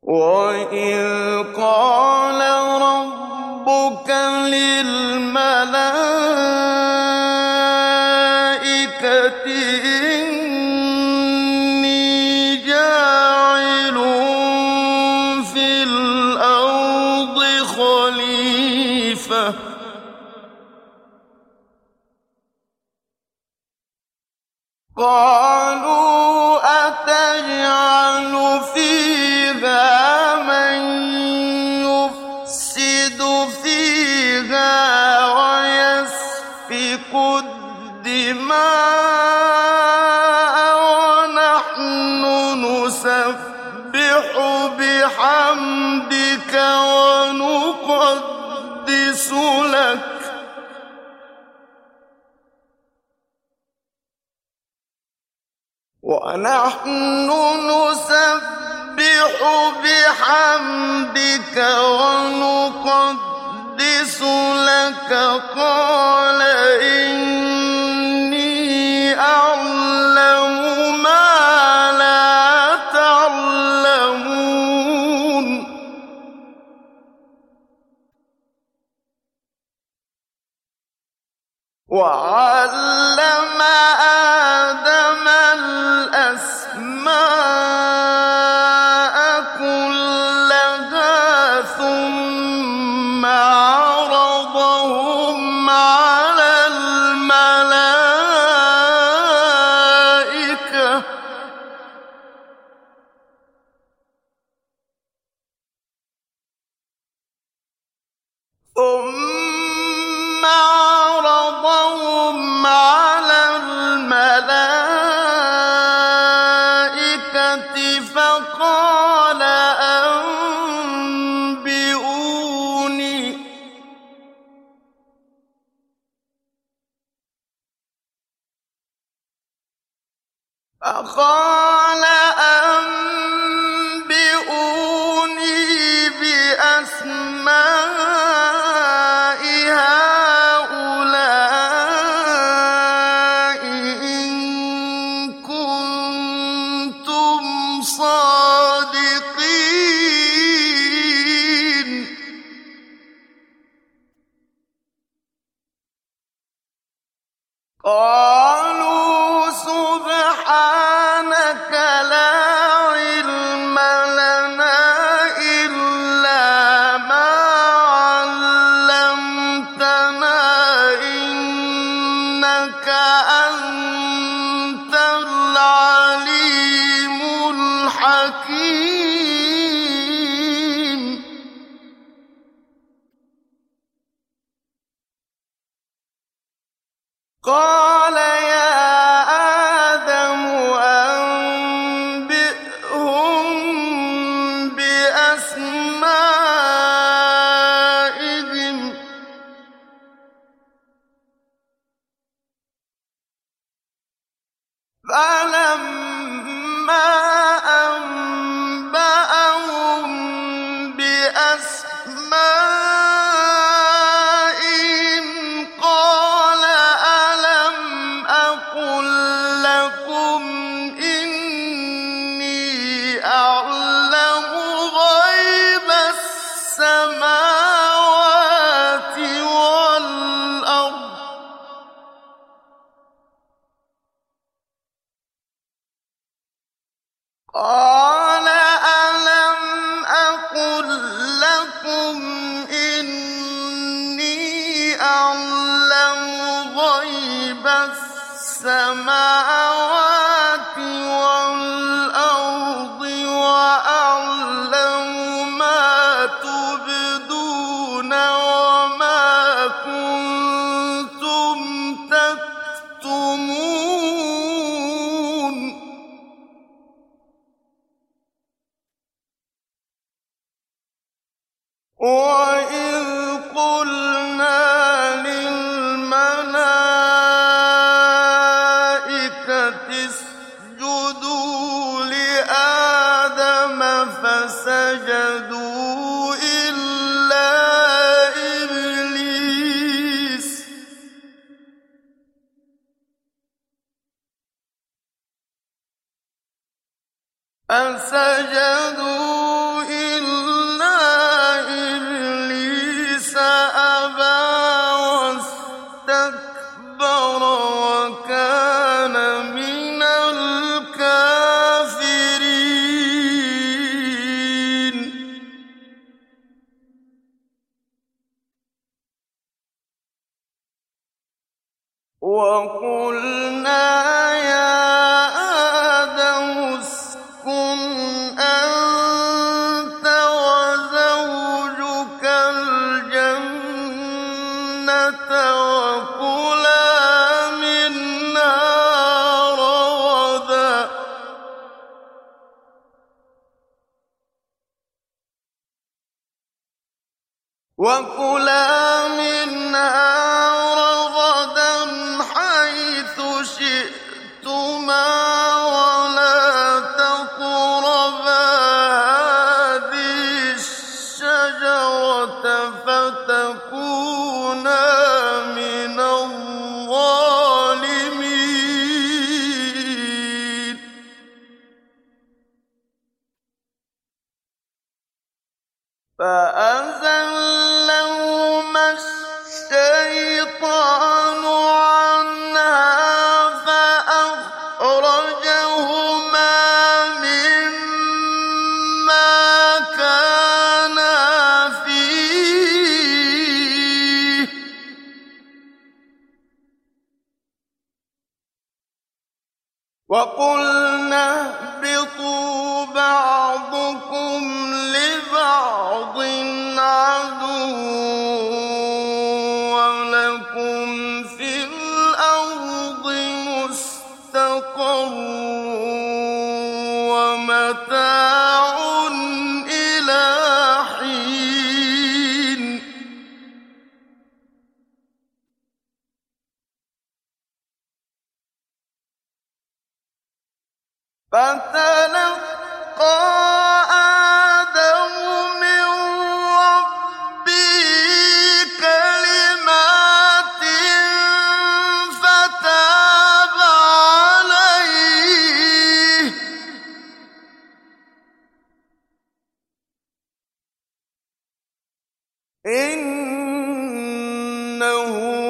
وَإِذْ قَالَ رَبُّكَ لِلْمَلَائِكَةِ إِنِّي جَاعِلٌ فِي الْأَرْضِ خَلِيفَةً ۖ قَالُوا أَتَجْعَلُ فِيهَا مَن يُفْسِدُ فِيهَا وَيَسْفِكُ الدِّمَاءَ وَنَحْنُ نُسَبِّحُ بِحَمْدِكَ وَنُقَدِّسُ لَكَ ۖ قَالَ إِنِّي أَعْلَمُ مَا لَا تَعْلَمُونَ وَعَلَّمَ آدَمَ الْأَسْمَاءَ كُلَّهَا ثُمَّ عَرَضَهُمْ عَلَى الْمَلَائِكَةِ فَقَالَ أَنبِئُونِي بِأَسْمَاءِ هَٰؤُلَاءِ إِن كُنتُمْ صَادِقِينَ قَالُوا سُبْحَانَكَ لَا عِلْمَ لَنَا إِلَّا مَا عَلَّمْتَنَا ۖ إِنَّكَ أَنتَ الْعَلِيمُ الْحَكِيمُ قَالَ يَا آدَمُ أَنبِئْهُم بِأَسْمَائِهِمْ ۖ فَلَمَّا أَنبَأَهُم بِأَسْمَائِهِمْ قَالَ أَلَمْ أَقُل لَّكُمْ إِنِّي أَعْلَمُ غَيْبَ السَّمَاوَاتِ وَالْأَرْضِ ۖ قَالَ أَلَمْ أَقُل لَّكُمْ إِنِّي أَعْلَمُ غَيْبَ السَّمَاوَاتِ وَالْأَرْضِ وَأَعْلَمُ مَا تُبْدُونَ وَمَا كُنتُمْ تَكْتُمُونَ وَإِذْ قُلْنَا لِلْمَلَائِكَةِ اسْجُدُوا لِآدَمَ فَسَجَدُوا إِلَّا إِبْلِيسَ فَسَجَدُوا وكلا منها رغدا حيث شئتما ولا تقربا هذه الشجرة فتكونا من الظالمين فأزلهما الشيطان عنها فأخرجهما مما كانا فيه وقلنا اهبطوا بعضكم لبعض عدو ولكم في الأرض مستقر ومتاع إلى حين فتلقى آدم من ربه كلمات فتاب عليه إنه